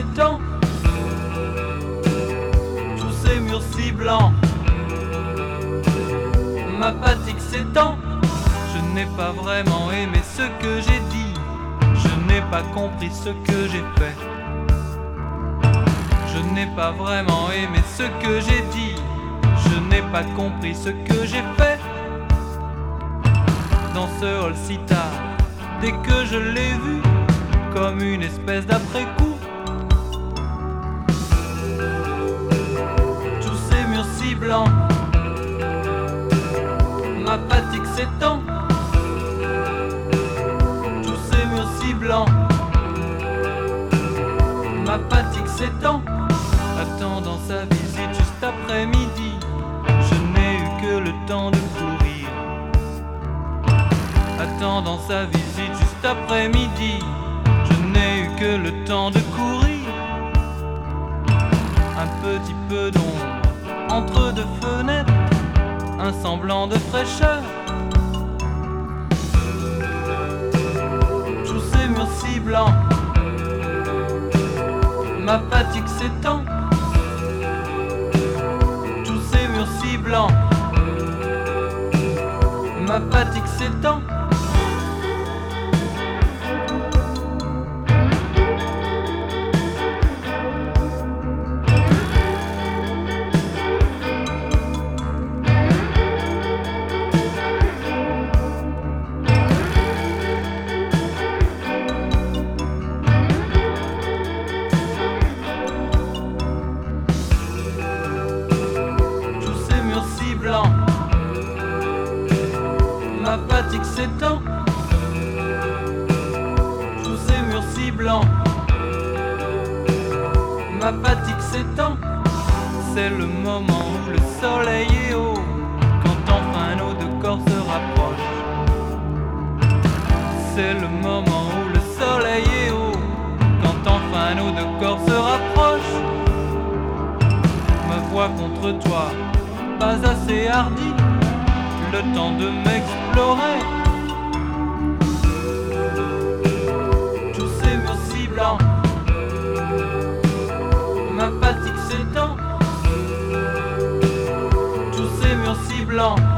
s'étend, tous ces murs si blancs, ma fatigue s'étend. Je n'ai pas vraiment aimé ce que j'ai dit, je n'ai pas compris ce que j'ai fait. Je n'ai pas vraiment aimé ce que j'ai dit, je n'ai pas compris ce que j'ai fait. Dans ce hall si tard, dès que je l'ai vu, comme une espèce d'après-coup, tous ces murs si blancs, ma fatigue s'étend, tous ces murs si blancs, ma fatigue s'étend. Attendant sa visite juste après-midi, je n'ai eu que le temps de courir. Attendant sa visite juste après-midi, je n'ai eu que le temps de courir. Un petit peu d'ombre entre deux fenêtres, un semblant de fraîcheur. Tous ces murs si blancs, ma fatigue s'étend. Tous ces murs si blancs, ma fatigue s'étend. Ma fatigue s'étend, tous ces murs si blancs, ma fatigue s'étend. C'est le moment où le soleil est haut, quand enfin nos deux corps se rapprochent. C'est le moment où le soleil est haut, quand enfin nos deux corps se rapprochent. Me vois contre toi, pas assez hardi, le temps de m'explorer. Tous ces murs si blancs, ma fatigue s'étend. Tous ces murs si blancs,